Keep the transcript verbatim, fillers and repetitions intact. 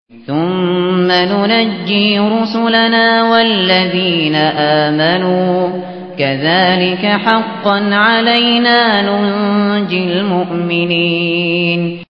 ثُمَّ نُنَجِّي رُسُلَنَا وَالَّذِينَ آمَنُوا كَذَلِكَ حَقًّا عَلَيْنَا نُنجِي الْمُؤْمِنِينَ